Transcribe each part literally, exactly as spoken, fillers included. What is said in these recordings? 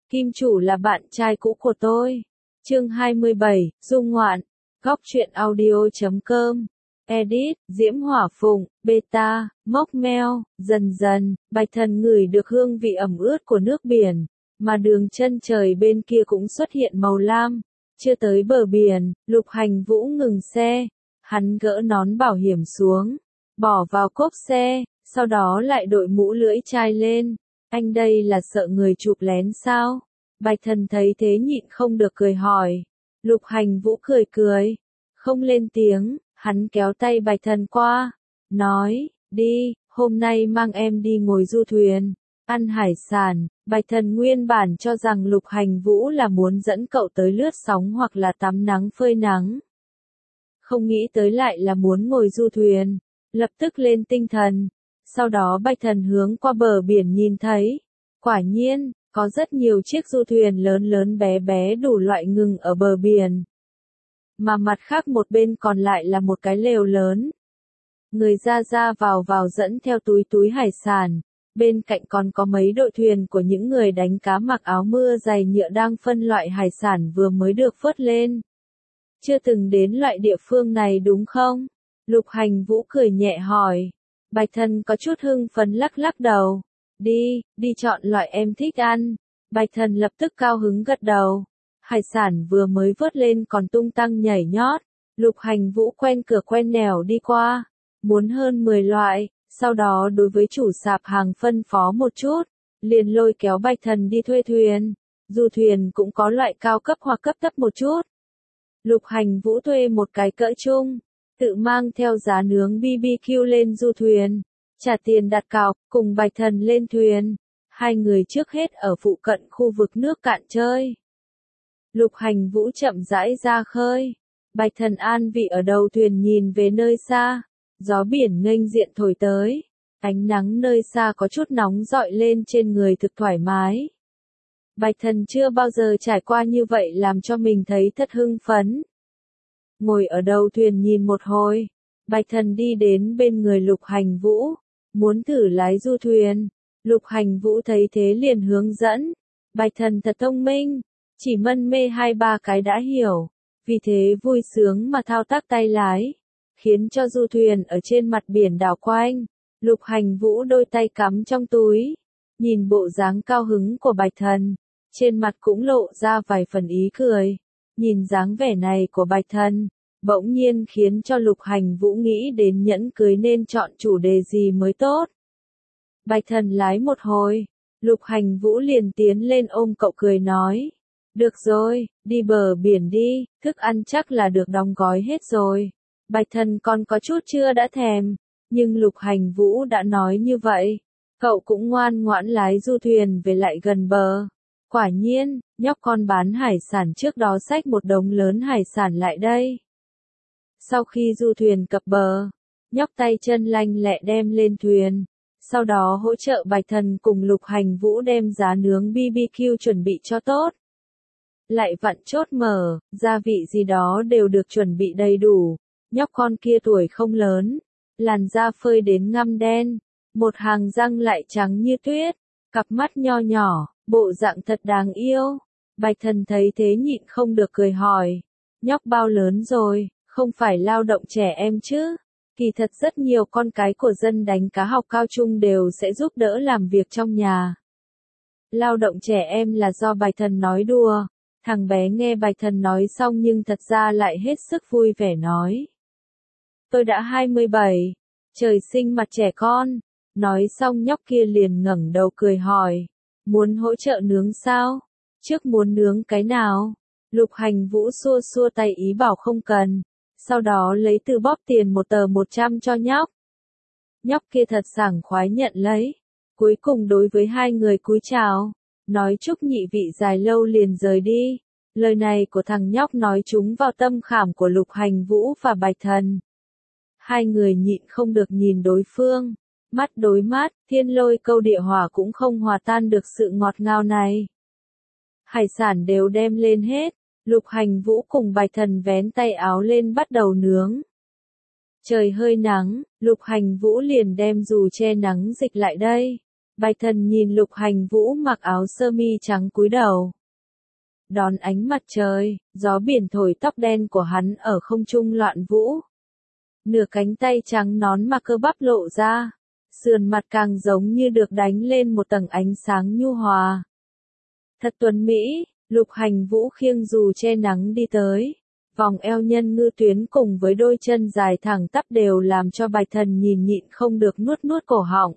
Kim chủ là bạn trai cũ của tôi. Chương hai mươi bảy, Dung Ngoạn. Góc truyện audio chấm com. Edit, Diễm Hỏa Phụng, Beta, Mốc Meo. Dần dần, Bạch Thần ngửi được hương vị ẩm ướt của nước biển, mà đường chân trời bên kia cũng xuất hiện màu lam. Chưa tới bờ biển, Lục Hành Vũ ngừng xe. Hắn gỡ nón bảo hiểm xuống, bỏ vào cốp xe, sau đó lại đội mũ lưỡi chai lên. Anh đây là sợ người chụp lén sao? Bạch Thần thấy thế nhịn không được cười hỏi. Lục Hành Vũ cười cười, không lên tiếng, hắn kéo tay Bạch Thần qua, nói, đi, hôm nay mang em đi ngồi du thuyền, ăn hải sản. Bạch Thần nguyên bản cho rằng Lục Hành Vũ là muốn dẫn cậu tới lướt sóng hoặc là tắm nắng phơi nắng. Không nghĩ tới lại là muốn ngồi du thuyền, lập tức lên tinh thần. Sau đó Bạch Thần hướng qua bờ biển nhìn thấy, quả nhiên, có rất nhiều chiếc du thuyền lớn lớn bé bé đủ loại ngừng ở bờ biển. Mà mặt khác một bên còn lại là một cái lều lớn. Người ra ra vào vào dẫn theo túi túi hải sản, bên cạnh còn có mấy đội thuyền của những người đánh cá mặc áo mưa dày nhựa đang phân loại hải sản vừa mới được vớt lên. Chưa từng đến loại địa phương này đúng không? Lục Hành Vũ cười nhẹ hỏi. Bạch Thần có chút hưng phấn lắc lắc đầu. Đi, đi chọn loại em thích ăn. Bạch Thần lập tức cao hứng gật đầu. Hải sản vừa mới vớt lên còn tung tăng nhảy nhót. Lục Hành Vũ quen cửa quen nẻo đi qua. Muốn hơn mười loại, sau đó đối với chủ sạp hàng phân phó một chút. Liền lôi kéo Bạch Thần đi thuê thuyền. Du thuyền cũng có loại cao cấp hoặc cấp thấp một chút. Lục Hành Vũ thuê một cái cỡ chung, tự mang theo giá nướng bê bê kiu lên du thuyền, trả tiền đặt cọc, cùng Bạch Thần lên thuyền. Hai người trước hết ở phụ cận khu vực nước cạn chơi. Lục Hành Vũ chậm rãi ra khơi. Bạch Thần an vị ở đầu thuyền nhìn về nơi xa. Gió biển nghênh diện thổi tới. Ánh nắng nơi xa có chút nóng rọi lên trên người thực thoải mái. Bạch Thần chưa bao giờ trải qua như vậy làm cho mình thấy thật hưng phấn. Ngồi ở đầu thuyền nhìn một hồi, Bạch Thần đi đến bên người Lục Hành Vũ, muốn thử lái du thuyền. Lục Hành Vũ thấy thế liền hướng dẫn. Bạch Thần thật thông minh, chỉ mân mê hai ba cái đã hiểu, vì thế vui sướng mà thao tác tay lái, khiến cho du thuyền ở trên mặt biển đảo quanh. Lục Hành Vũ đôi tay cắm trong túi, nhìn bộ dáng cao hứng của Bạch Thần, trên mặt cũng lộ ra vài phần ý cười. Nhìn dáng vẻ này của Bạch Thần, bỗng nhiên khiến cho Lục Hành Vũ nghĩ đến nhẫn cưới nên chọn chủ đề gì mới tốt. Bạch Thần lái một hồi, Lục Hành Vũ liền tiến lên ôm cậu cười nói. Được rồi, đi bờ biển đi, thức ăn chắc là được đóng gói hết rồi. Bạch Thần còn có chút chưa đã thèm, nhưng Lục Hành Vũ đã nói như vậy. Cậu cũng ngoan ngoãn lái du thuyền về lại gần bờ. Quả nhiên, nhóc con bán hải sản trước đó xách một đống lớn hải sản lại đây. Sau khi du thuyền cập bờ, nhóc tay chân lanh lẹ đem lên thuyền, sau đó hỗ trợ Bạch Thần cùng Lục Hành Vũ đem giá nướng bê bê kiu chuẩn bị cho tốt. Lại vặn chốt mở, gia vị gì đó đều được chuẩn bị đầy đủ. Nhóc con kia tuổi không lớn, làn da phơi đến ngăm đen, một hàng răng lại trắng như tuyết, cặp mắt nho nhỏ, bộ dạng thật đáng yêu. Bạch Thần thấy thế nhịn không được cười hỏi, nhóc bao lớn rồi, không phải lao động trẻ em chứ? Kỳ thật rất nhiều con cái của dân đánh cá học cao trung đều sẽ giúp đỡ làm việc trong nhà. Lao động trẻ em là do Bạch Thần nói đùa. Thằng bé nghe Bạch Thần nói xong nhưng thật ra lại hết sức vui vẻ nói. Tôi đã hai mươi bảy, trời sinh mặt trẻ con. Nói xong nhóc kia liền ngẩng đầu cười hỏi, muốn hỗ trợ nướng sao? Trước muốn nướng cái nào? Lục Hành Vũ xua xua tay ý bảo không cần, sau đó lấy từ bóp tiền một tờ một trăm cho nhóc. Nhóc kia thật sảng khoái nhận lấy, cuối cùng đối với hai người cúi chào, nói chúc nhị vị dài lâu liền rời đi. Lời này của thằng nhóc nói trúng vào tâm khảm của Lục Hành Vũ và Bạch Thần. Hai người nhịn không được nhìn đối phương, mắt đối mắt, thiên lôi câu địa hỏa cũng không hòa tan được sự ngọt ngào này. Hải sản đều đem lên hết, Lục Hành Vũ cùng Bạch Thần vén tay áo lên bắt đầu nướng. Trời hơi nắng, Lục Hành Vũ liền đem dù che nắng dịch lại đây. Bạch Thần nhìn Lục Hành Vũ mặc áo sơ mi trắng cúi đầu. Đón ánh mặt trời, gió biển thổi tóc đen của hắn ở không trung loạn vũ. Nửa cánh tay trắng nón mà cơ bắp lộ ra, sườn mặt càng giống như được đánh lên một tầng ánh sáng nhu hòa. Thật tuấn mỹ, Lục Hành Vũ khiêng dù che nắng đi tới. Vòng eo nhân ngư tuyến cùng với đôi chân dài thẳng tắp đều làm cho Bạch Thần nhìn nhịn không được nuốt nuốt cổ họng.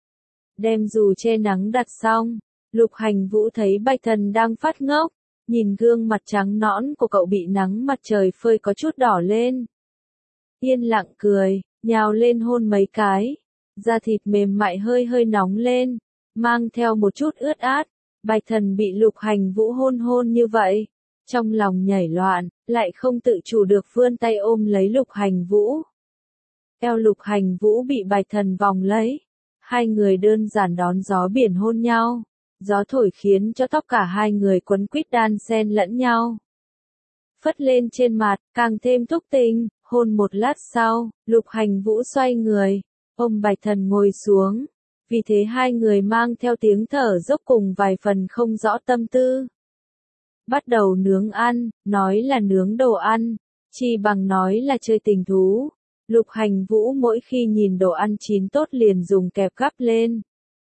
Đem dù che nắng đặt xong, Lục Hành Vũ thấy Bạch Thần đang phát ngốc, nhìn gương mặt trắng nõn của cậu bị nắng mặt trời phơi có chút đỏ lên. Yên lặng cười, nhào lên hôn mấy cái, da thịt mềm mại hơi hơi nóng lên, mang theo một chút ướt át. Bạch Thần bị Lục Hành Vũ hôn hôn như vậy, trong lòng nhảy loạn, lại không tự chủ được vươn tay ôm lấy Lục Hành Vũ. Eo Lục Hành Vũ bị Bạch Thần vòng lấy, hai người đơn giản đón gió biển hôn nhau, gió thổi khiến cho tóc cả hai người quấn quýt đan xen lẫn nhau. Phất lên trên mặt, càng thêm thúc tình, hôn một lát sau, Lục Hành Vũ xoay người, ôm Bạch Thần ngồi xuống. Vì thế hai người mang theo tiếng thở dốc cùng vài phần không rõ tâm tư. Bắt đầu nướng ăn, nói là nướng đồ ăn, chi bằng nói là chơi tình thú. Lục Hành Vũ mỗi khi nhìn đồ ăn chín tốt liền dùng kẹp gắp lên.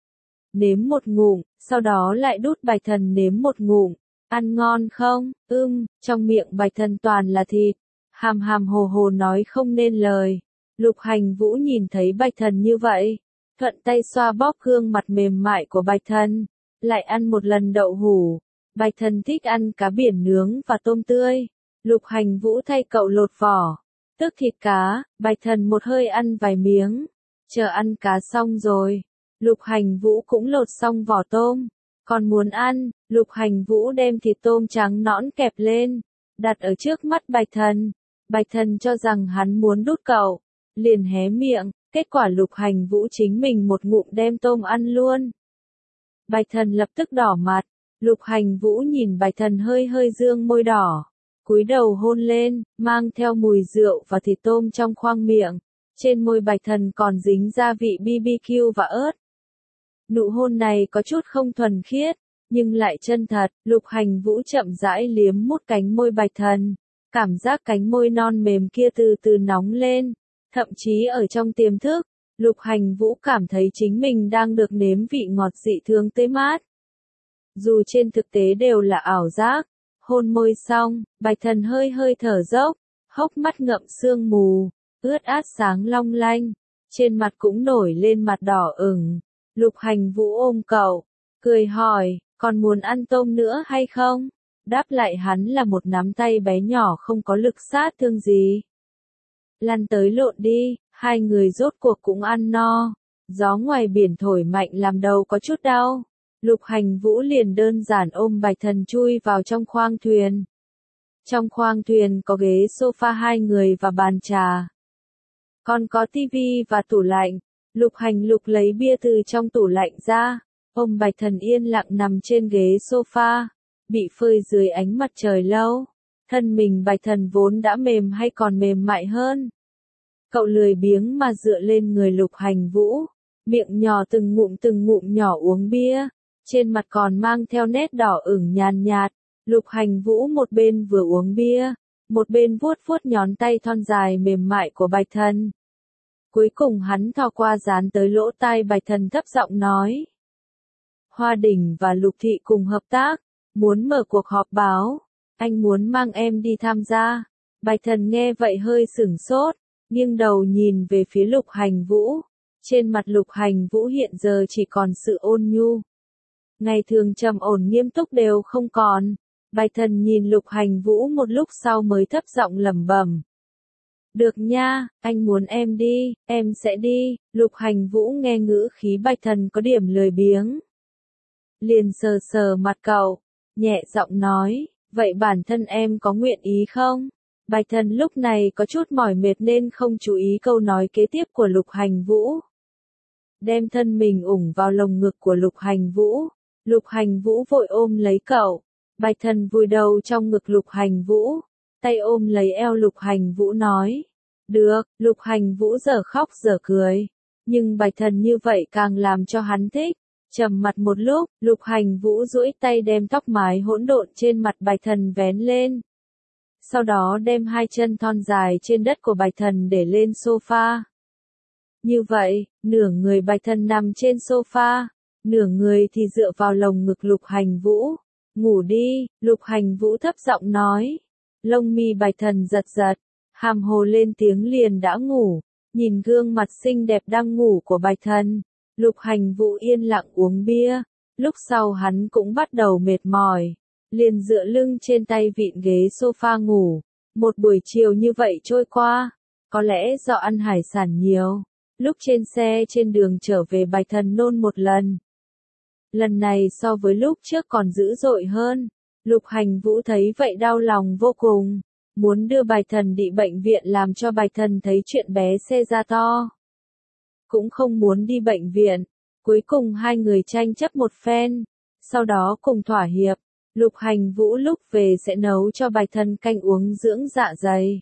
Nếm một ngụm, sau đó lại đút Bạch Thần nếm một ngụm. Ăn ngon không? Ưm, trong miệng Bạch Thần toàn là thịt. Hàm hàm hồ hồ nói không nên lời. Lục Hành Vũ nhìn thấy Bạch Thần như vậy, thuận tay xoa bóp gương mặt mềm mại của Bạch Thần, lại ăn một lần đậu hủ. Bạch Thần thích ăn cá biển nướng và tôm tươi. Lục Hành Vũ thay cậu lột vỏ, tức thịt cá. Bạch Thần một hơi ăn vài miếng. Chờ ăn cá xong rồi, Lục Hành Vũ cũng lột xong vỏ tôm. Còn muốn ăn, Lục Hành Vũ đem thịt tôm trắng nõn kẹp lên, đặt ở trước mắt Bạch Thần. Bạch Thần cho rằng hắn muốn đút cậu, liền hé miệng. Kết quả Lục Hành Vũ chính mình một ngụm đem tôm ăn luôn. Bạch Thần lập tức đỏ mặt. Lục Hành Vũ nhìn Bạch Thần hơi hơi dương môi đỏ, cúi đầu hôn lên, mang theo mùi rượu và thịt tôm trong khoang miệng. Trên môi Bạch Thần còn dính gia vị bê bê kiu và ớt. Nụ hôn này có chút không thuần khiết, nhưng lại chân thật. Lục Hành Vũ chậm rãi liếm mút cánh môi Bạch Thần, cảm giác cánh môi non mềm kia từ từ nóng lên. Thậm chí ở trong tiềm thức, Lục Hành Vũ cảm thấy chính mình đang được nếm vị ngọt dị thường tê mát. Dù trên thực tế đều là ảo giác, hôn môi xong, Bạch Thần hơi hơi thở dốc, hốc mắt ngậm sương mù, ướt át sáng long lanh, trên mặt cũng nổi lên mặt đỏ ửng. Lục Hành Vũ ôm cậu, cười hỏi, còn muốn ăn tôm nữa hay không? Đáp lại hắn là một nắm tay bé nhỏ không có lực sát thương gì. Lăn tới lộn đi, hai người rốt cuộc cũng ăn no. Gió ngoài biển thổi mạnh làm đầu có chút đau. Lục Hành Vũ liền đơn giản ôm Bạch Thần chui vào trong khoang thuyền. Trong khoang thuyền có ghế sofa hai người và bàn trà. Còn có tivi và tủ lạnh. Lục Hành Lục lấy bia từ trong tủ lạnh ra, ôm Bạch Thần yên lặng nằm trên ghế sofa, bị phơi dưới ánh mặt trời lâu. Thân mình Bạch Thần vốn đã mềm hay còn mềm mại hơn. Cậu lười biếng mà dựa lên người Lục Hành Vũ, miệng nhỏ từng ngụm từng ngụm nhỏ uống bia, trên mặt còn mang theo nét đỏ ửng nhàn nhạt. Lục Hành Vũ một bên vừa uống bia, một bên vuốt vuốt nhón tay thon dài mềm mại của Bạch Thần. Cuối cùng hắn thò qua dán tới lỗ tai Bạch Thần thấp giọng nói. Hoa Đình và Lục Thị cùng hợp tác, muốn mở cuộc họp báo, anh muốn mang em đi tham gia. Bạch Thần nghe vậy hơi sửng sốt, nghiêng đầu nhìn về phía Lục Hành Vũ. Trên mặt Lục Hành Vũ hiện giờ chỉ còn sự ôn nhu. Ngày thường trầm ổn nghiêm túc đều không còn. Bạch Thần nhìn Lục Hành Vũ một lúc sau mới thấp giọng lẩm bẩm. Được nha, anh muốn em đi, em sẽ đi. Lục Hành Vũ nghe ngữ khí Bạch Thần có điểm lười biếng. Liền sờ sờ mặt cậu, nhẹ giọng nói, vậy bản thân em có nguyện ý không? Bạch Thần lúc này có chút mỏi mệt nên không chú ý câu nói kế tiếp của Lục Hành Vũ. Đem thân mình ủng vào lồng ngực của Lục Hành Vũ. Lục Hành Vũ vội ôm lấy cậu. Bạch Thần vùi đầu trong ngực Lục Hành Vũ, tay ôm lấy eo Lục Hành Vũ nói. Được, Lục Hành Vũ giờ khóc giờ cười. Nhưng Bạch Thần như vậy càng làm cho hắn thích. Trầm mặt một lúc, Lục Hành Vũ duỗi tay đem tóc mái hỗn độn trên mặt Bạch Thần vén lên. Sau đó đem hai chân thon dài trên đất của Bạch Thần để lên sofa. Như vậy, nửa người Bạch Thần nằm trên sofa, nửa người thì dựa vào lồng ngực Lục Hành Vũ. Ngủ đi, Lục Hành Vũ thấp giọng nói. Lông mi Bạch Thần giật giật, hàm hồ lên tiếng liền đã ngủ. Nhìn gương mặt xinh đẹp đang ngủ của Bạch Thần, Lục Hành Vũ yên lặng uống bia. Lúc sau hắn cũng bắt đầu mệt mỏi, liền dựa lưng trên tay vịn ghế sofa ngủ. Một buổi chiều như vậy trôi qua, có lẽ do ăn hải sản nhiều. Lúc trên xe trên đường trở về Bạch Thần nôn một lần. Lần này so với lúc trước còn dữ dội hơn. Lục Hành Vũ thấy vậy đau lòng vô cùng. Muốn đưa Bạch Thần đi bệnh viện làm cho Bạch Thần thấy chuyện bé xe ra to. Cũng không muốn đi bệnh viện. Cuối cùng hai người tranh chấp một phen. Sau đó cùng thỏa hiệp. Lục Hành Vũ lúc về sẽ nấu cho Bạch Thần canh uống dưỡng dạ dày.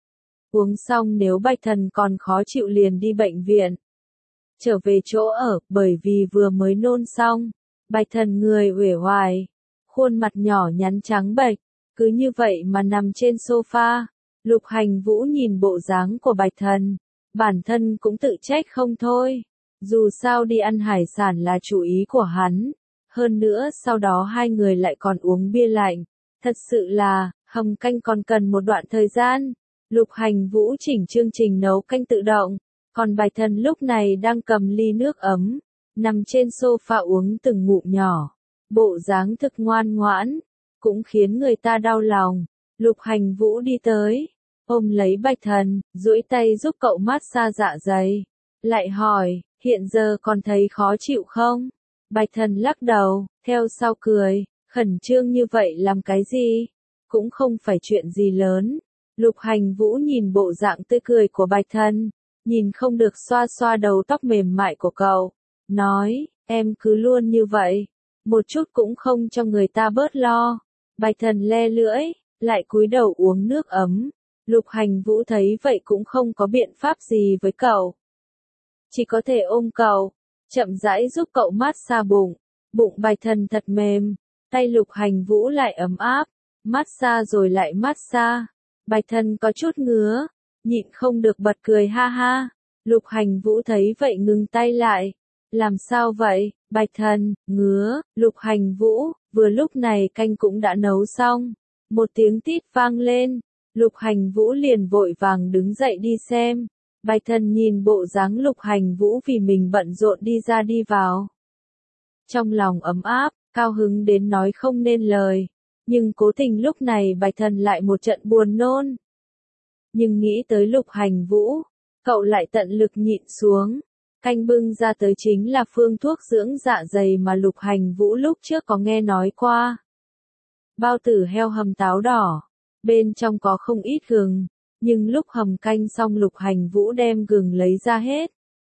Uống xong nếu Bạch Thần còn khó chịu liền đi bệnh viện. Trở về chỗ ở, bởi vì vừa mới nôn xong. Bạch Thần người uể oải, khuôn mặt nhỏ nhắn trắng bệch, cứ như vậy mà nằm trên sofa. Lục Hành Vũ nhìn bộ dáng của Bạch Thần, bản thân cũng tự trách không thôi. Dù sao đi ăn hải sản là chủ ý của hắn. Hơn nữa sau đó hai người lại còn uống bia lạnh. Thật sự là, hầm canh còn cần một đoạn thời gian. Lục Hành Vũ chỉnh chương trình nấu canh tự động. Còn Bạch Thần lúc này đang cầm ly nước ấm, nằm trên sofa uống từng ngụm nhỏ. Bộ dáng thực ngoan ngoãn, cũng khiến người ta đau lòng. Lục Hành Vũ đi tới, ôm lấy Bạch Thần, duỗi tay giúp cậu massage dạ dày. Lại hỏi, hiện giờ còn thấy khó chịu không? Bạch Thần lắc đầu, theo sau cười, khẩn trương như vậy làm cái gì? Cũng không phải chuyện gì lớn. Lục Hành Vũ nhìn bộ dạng tươi cười của Bạch Thần, nhìn không được xoa xoa đầu tóc mềm mại của cậu. Nói, em cứ luôn như vậy, một chút cũng không cho người ta bớt lo. Bạch Thần le lưỡi, lại cúi đầu uống nước ấm. Lục Hành Vũ thấy vậy cũng không có biện pháp gì với cậu. Chỉ có thể ôm cậu, chậm rãi giúp cậu massage bụng. Bụng Bạch Thần thật mềm, tay Lục Hành Vũ lại ấm áp, massage rồi lại massage. Bạch Thần có chút ngứa, nhịn không được bật cười ha ha. Lục Hành Vũ thấy vậy ngừng tay lại. Làm sao vậy, Bạch Thần, ngứa? Lục Hành Vũ, vừa lúc này canh cũng đã nấu xong. Một tiếng tít vang lên. Lục Hành Vũ liền vội vàng đứng dậy đi xem. Bạch Thần nhìn bộ dáng Lục Hành Vũ vì mình bận rộn đi ra đi vào. Trong lòng ấm áp, cao hứng đến nói không nên lời. Nhưng cố tình lúc này Bạch Thần lại một trận buồn nôn. Nhưng nghĩ tới Lục Hành Vũ, cậu lại tận lực nhịn xuống. Canh bưng ra tới chính là phương thuốc dưỡng dạ dày mà Lục Hành Vũ lúc trước có nghe nói qua. Bao tử heo hầm táo đỏ, bên trong có không ít gừng, nhưng lúc hầm canh xong Lục Hành Vũ đem gừng lấy ra hết.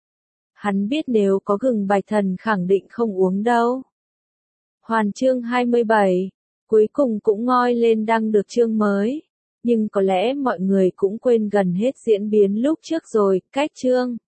Hắn biết nếu có gừng Bạch Thần khẳng định không uống đâu. Hoàn chương hai mươi bảy, cuối cùng cũng ngoi lên đăng được chương mới. Nhưng có lẽ mọi người cũng quên gần hết diễn biến lúc trước rồi, cách chương.